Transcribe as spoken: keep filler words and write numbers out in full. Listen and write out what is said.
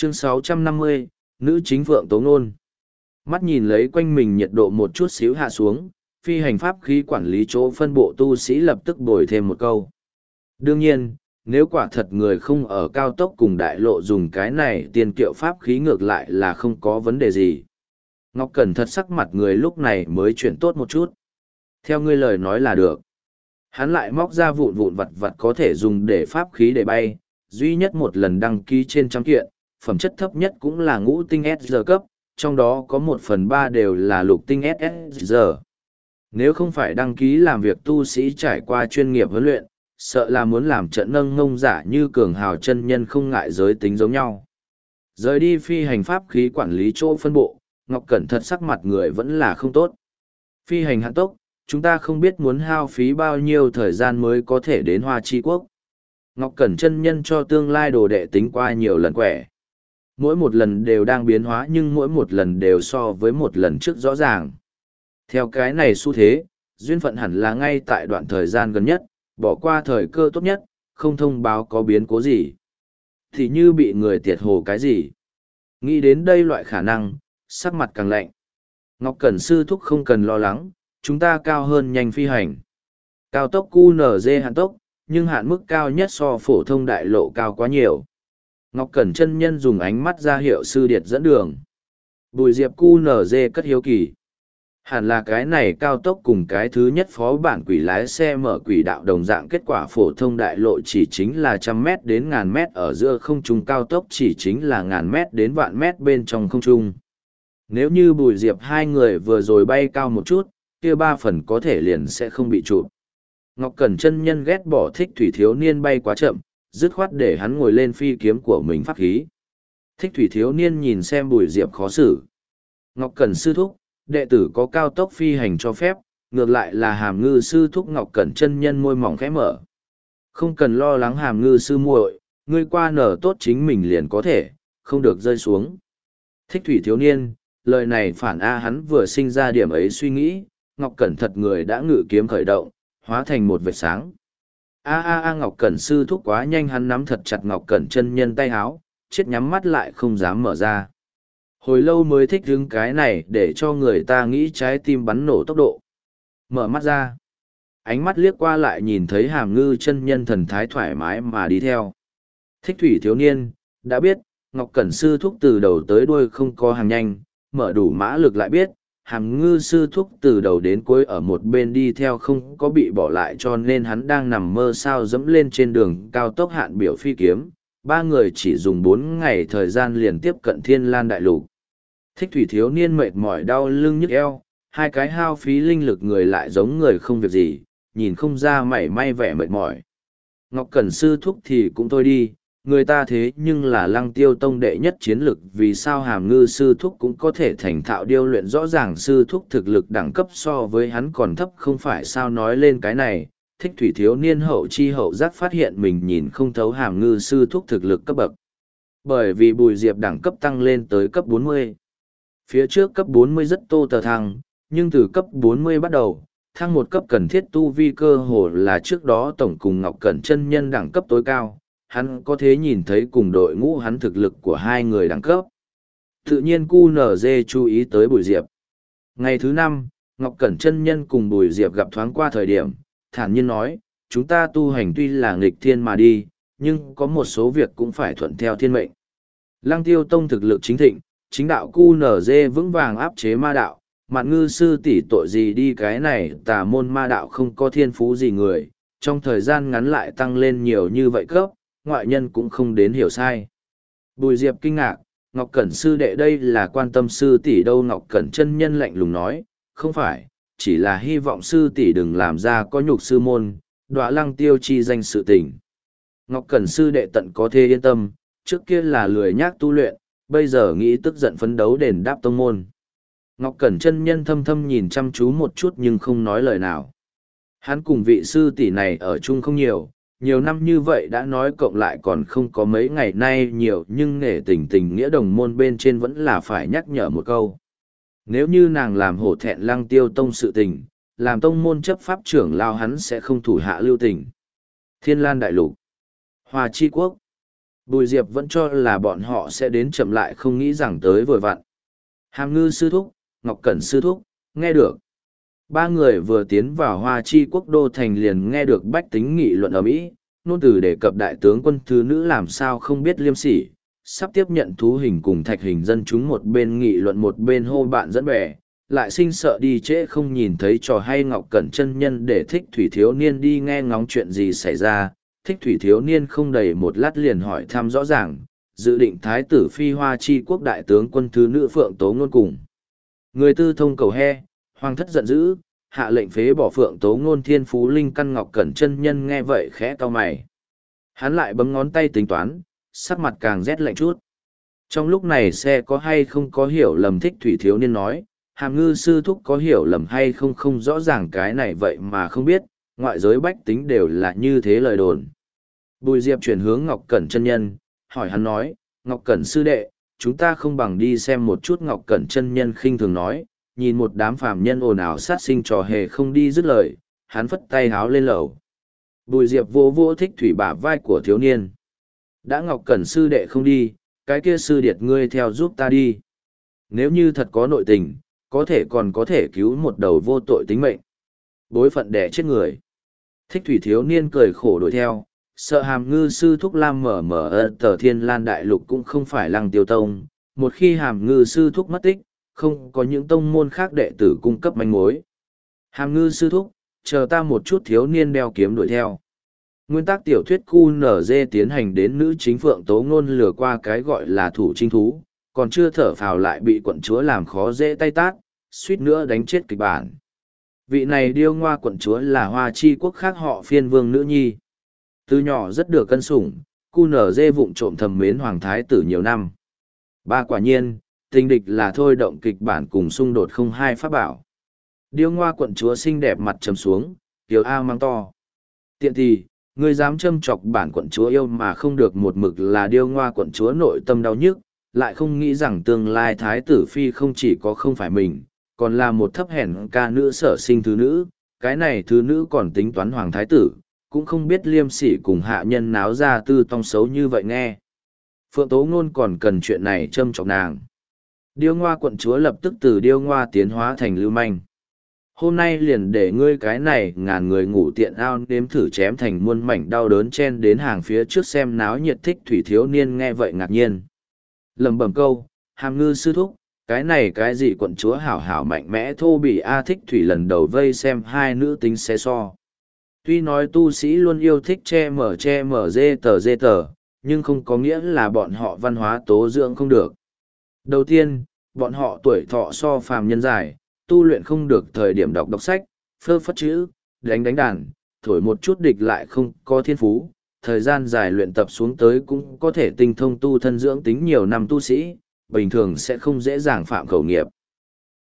Chương sáu trăm năm mươi, Nữ chính Phượng Tố Ngôn. Mắt nhìn lấy quanh mình nhiệt độ một chút xíu hạ xuống, phi hành pháp khí quản lý chỗ phân bộ tu sĩ lập tức bồi thêm một câu. Đương nhiên, nếu quả thật người không ở cao tốc cùng đại lộ dùng cái này tiền kiệu pháp khí ngược lại là không có vấn đề gì. Ngọc Cẩn thật sắc mặt người lúc này mới chuyển tốt một chút. Theo ngươi lời nói là được. Hắn lại móc ra vụn vụn vặt vặt có thể dùng để pháp khí để bay, duy nhất một lần đăng ký trên trăm kiện, phẩm chất thấp nhất cũng là ngũ tinh ét giê cấp, trong đó có một phần ba đều là lục tinh ét ét giê. Nếu không phải đăng ký làm việc tu sĩ trải qua chuyên nghiệp huấn luyện, sợ là muốn làm trận nâng ngông giả như cường hào chân nhân không ngại giới tính giống nhau. Rời đi phi hành pháp khí quản lý chỗ phân bộ, Ngọc Cẩn thật sắc mặt người vẫn là không tốt. Phi hành hạn tốc, chúng ta không biết muốn hao phí bao nhiêu thời gian mới có thể đến Hoa Chi Quốc. Ngọc Cẩn chân nhân cho tương lai đồ đệ tính qua nhiều lần quẻ. Mỗi một lần đều đang biến hóa nhưng mỗi một lần đều so với một lần trước rõ ràng. Theo cái này xu thế, duyên phận hẳn là ngay tại đoạn thời gian gần nhất, bỏ qua thời cơ tốt nhất, không thông báo có biến cố gì. Thì như bị người tiệt hồ cái gì. Nghĩ đến đây loại khả năng, sắc mặt càng lạnh. Ngọc Cẩn sư thúc không cần lo lắng, chúng ta cao hơn nhanh phi hành. Cao tốc quy en giê hạn tốc, nhưng hạn mức cao nhất so phổ thông đại lộ cao quá nhiều. Ngọc Cẩn chân nhân dùng ánh mắt ra hiệu sư điệt dẫn đường. Bùi diệp quy en giê cất hiếu kỳ. Hẳn là cái này cao tốc cùng cái thứ nhất phó bản quỷ lái xe mở quỷ đạo đồng dạng, kết quả phổ thông đại lộ chỉ chính là trăm mét đến ngàn mét ở giữa không trung, cao tốc chỉ chính là ngàn mét đến vạn mét bên trong không trung. Nếu như bùi diệp hai người vừa rồi bay cao một chút, kia ba phần có thể liền sẽ không bị chụp. Ngọc Cẩn chân nhân ghét bỏ thích thủy thiếu niên bay quá chậm, dứt khoát để hắn ngồi lên phi kiếm của mình pháp khí. Thích thủy thiếu niên nhìn xem bùi diệp khó xử. Ngọc Cẩn sư thúc, đệ tử có cao tốc phi hành cho phép, ngược lại là hàm ngư sư thúc. Ngọc Cẩn chân nhân môi mỏng khẽ mở. Không cần lo lắng hàm ngư sư muội, ngươi qua nở tốt chính mình liền có thể, không được rơi xuống. Thích thủy thiếu niên, lời này phản a hắn vừa sinh ra điểm ấy suy nghĩ, Ngọc Cẩn thật người đã ngự kiếm khởi động, hóa thành một vệt sáng. A a a Ngọc Cẩn sư thúc quá nhanh, hắn nắm thật chặt Ngọc Cẩn chân nhân tay háo, chết nhắm mắt lại không dám mở ra. Hồi lâu mới thích hứng cái này để cho người ta nghĩ trái tim bắn nổ tốc độ. Mở mắt ra. Ánh mắt liếc qua lại nhìn thấy hàm ngư chân nhân thần thái thoải mái mà đi theo. Thích thủy thiếu niên, đã biết, Ngọc Cẩn sư thúc từ đầu tới đuôi không có hàng nhanh, mở đủ mã lực lại biết, hàm ngư sư thúc từ đầu đến cuối ở một bên đi theo không có bị bỏ lại, cho nên hắn đang nằm mơ sao dẫm lên trên đường cao tốc hạn biểu phi kiếm. Ba người chỉ dùng bốn ngày thời gian liền tiếp cận Thiên Lan Đại Lục. Thích thủy thiếu niên mệt mỏi đau lưng nhức eo, hai cái hao phí linh lực người lại giống người không việc gì, nhìn không ra mảy may vẻ mệt mỏi. Ngọc Cẩn sư thúc thì cũng thôi đi, người ta thế nhưng là Lăng Tiêu tông đệ nhất chiến lực, vì sao hàm ngư sư thúc cũng có thể thành thạo điêu luyện, rõ ràng sư thúc thực lực đẳng cấp so với hắn còn thấp không phải sao. Nói lên cái này, thích thủy thiếu niên hậu chi hậu giác phát hiện mình nhìn không thấu hàm ngư sư thúc thực lực cấp bậc. Bởi vì bùi diệp đẳng cấp tăng lên tới cấp bốn mươi. Phía trước cấp bốn mươi rất tô tờ thăng, nhưng từ cấp bốn mươi bắt đầu, thăng một cấp cần thiết tu vi cơ hồ là trước đó tổng cùng Ngọc Cẩn chân nhân đẳng cấp tối cao, hắn có thể nhìn thấy cùng đội ngũ hắn thực lực của hai người đẳng cấp. Tự nhiên quy en giê chú ý tới Bùi Diệp. Ngày thứ năm, Ngọc Cẩn chân nhân cùng Bùi Diệp gặp thoáng qua thời điểm, thản nhiên nói, chúng ta tu hành tuy là nghịch thiên mà đi, nhưng có một số việc cũng phải thuận theo thiên mệnh. Lăng Tiêu tông thực lực chính thịnh, chính đạo quy en giê vững vàng áp chế ma đạo, Mạn Ngư sư tỷ tội gì đi cái này tà môn ma đạo không có thiên phú gì người, trong thời gian ngắn lại tăng lên nhiều như vậy cấp, ngoại nhân cũng không đến hiểu sai. Bùi Diệp kinh ngạc, Ngọc Cẩn sư đệ đây là quan tâm sư tỷ đâu? Ngọc Cẩn chân nhân lạnh lùng nói, không phải, chỉ là hy vọng sư tỷ đừng làm ra có nhục sư môn, đọa Lăng Tiêu chi danh sự tình. Ngọc Cẩn sư đệ tận có thể yên tâm, trước kia là lười nhác tu luyện, bây giờ nghĩ tức giận phấn đấu đền đáp tông môn. Ngọc Cẩn chân nhân thâm thâm nhìn chăm chú một chút nhưng không nói lời nào. Hắn cùng vị sư tỷ này ở chung không nhiều, nhiều năm như vậy đã nói cộng lại còn không có mấy ngày nay nhiều, nhưng nể tình tình nghĩa đồng môn bên trên vẫn là phải nhắc nhở một câu. Nếu như nàng làm hổ thẹn Lăng Tiêu tông sự tình, làm tông môn chấp pháp trưởng lao hắn sẽ không thủ hạ lưu tình. Thiên Lan Đại Lục, Hoa Chi Quốc, Bùi Diệp vẫn cho là bọn họ sẽ đến chậm lại không nghĩ rằng tới vội vặn. Hàm Ngư sư thúc, Ngọc Cẩn sư thúc, nghe được. Ba người vừa tiến vào Hoa Chi quốc đô thành liền nghe được bách tính nghị luận ở Mỹ, nôn từ đề cập đại tướng quân thứ nữ làm sao không biết liêm sỉ, sắp tiếp nhận thú hình cùng thạch hình dân chúng một bên nghị luận một bên hô bạn dẫn bè, lại sinh sợ đi trễ không nhìn thấy trò hay Ngọc Cẩn chân nhân để thích thủy thiếu niên đi nghe ngóng chuyện gì xảy ra. Thích thủy thiếu niên không đầy một lát liền hỏi thăm rõ ràng, dự định thái tử phi Hoa Chi quốc đại tướng quân thứ nữ Phượng Tố Ngôn cùng. Người tư thông cầu he, hoàng thất giận dữ, hạ lệnh phế bỏ Phượng Tố Ngôn thiên phú linh căn Ngọc Cẩn chân nhân nghe vậy khẽ cau mày. Hắn lại bấm ngón tay tính toán, sắc mặt càng rét lạnh chút. Trong lúc này xe có hay không có hiểu lầm thích thủy thiếu niên nói, Hàm Ngư sư thúc có hiểu lầm hay không không rõ ràng cái này vậy mà không biết, ngoại giới bách tính đều là như thế lời đồn. Bùi Diệp chuyển hướng Ngọc Cẩn chân nhân, hỏi hắn nói, Ngọc Cẩn sư đệ, chúng ta không bằng đi xem một chút. Ngọc Cẩn chân nhân khinh thường nói, nhìn một đám phàm nhân ồn ào sát sinh trò hề không đi dứt lời, hắn phất tay háo lên lầu. Bùi Diệp vô vô thích thủy bả vai của thiếu niên. Đã Ngọc Cẩn sư đệ không đi, cái kia sư điệt ngươi theo giúp ta đi. Nếu như thật có nội tình, có thể còn có thể cứu một đầu vô tội tính mệnh. Bối phận đẻ chết người. Thích thủy thiếu niên cười khổ đuổi theo, sợ Hàm Ngư sư thúc lam mở mở ơ tờ Thiên Lan đại lục cũng không phải Lăng Tiêu tông, một khi Hàm Ngư sư thúc mất tích, không có những tông môn khác đệ tử cung cấp manh mối. Hàm Ngư sư thúc, chờ ta một chút. Thiếu niên đeo kiếm đuổi theo. Nguyên tắc tiểu thuyết Q N G tiến hành đến nữ chính Phượng Tố Ngôn lừa qua cái gọi là thủ trinh thú, còn chưa thở phào lại bị quận chúa làm khó dễ tay tát, suýt nữa đánh chết kịch bản. Vị này điêu ngoa quận chúa là Hoa Chi quốc khác họ Phiên vương nữ nhi. Từ nhỏ rất được cân sủng, Q N G vụng trộm thầm mến hoàng thái tử nhiều năm. Ba quả nhiên, tình địch là thôi động kịch bản cùng xung đột không hai pháp bảo. Điêu ngoa quận chúa xinh đẹp mặt trầm xuống, tiểu A mang to. Tiện thì, ngươi dám châm chọc bản quận chúa yêu mà không được một mực là điêu ngoa quận chúa nội tâm đau nhức, lại không nghĩ rằng tương lai thái tử phi không chỉ có không phải mình, còn là một thấp hèn ca nữ sở sinh thứ nữ, cái này thứ nữ còn tính toán hoàng thái tử, cũng không biết liêm sỉ cùng hạ nhân náo ra tư tong xấu như vậy nghe. Phượng Tố Ngôn còn cần chuyện này châm chọc nàng. Điêu ngoa quận chúa lập tức từ điêu ngoa tiến hóa thành lưu manh. Hôm nay liền để ngươi cái này ngàn người ngủ tiện ao nếm thử chém thành muôn mảnh đau đớn chen đến hàng phía trước xem náo nhiệt. Thích thủy thiếu niên nghe vậy ngạc nhiên. Lầm bầm câu, Hàm Ngư sư thúc, cái này cái gì quận chúa hảo hảo mạnh mẽ thô bỉ A. Thích thủy lần đầu vây xem hai nữ tính xé so. Tuy nói tu sĩ luôn yêu thích che mở che mở dê tờ dê tờ, nhưng không có nghĩa là bọn họ văn hóa tố dưỡng không được. Đầu tiên, bọn họ tuổi thọ so phàm nhân dài, tu luyện không được thời điểm đọc đọc sách, phơ phất chữ, đánh đánh đàn, thổi một chút địch lại không có thiên phú, thời gian dài luyện tập xuống tới cũng có thể tinh thông tu thân dưỡng tính nhiều năm tu sĩ, bình thường sẽ không dễ dàng phạm khẩu nghiệp.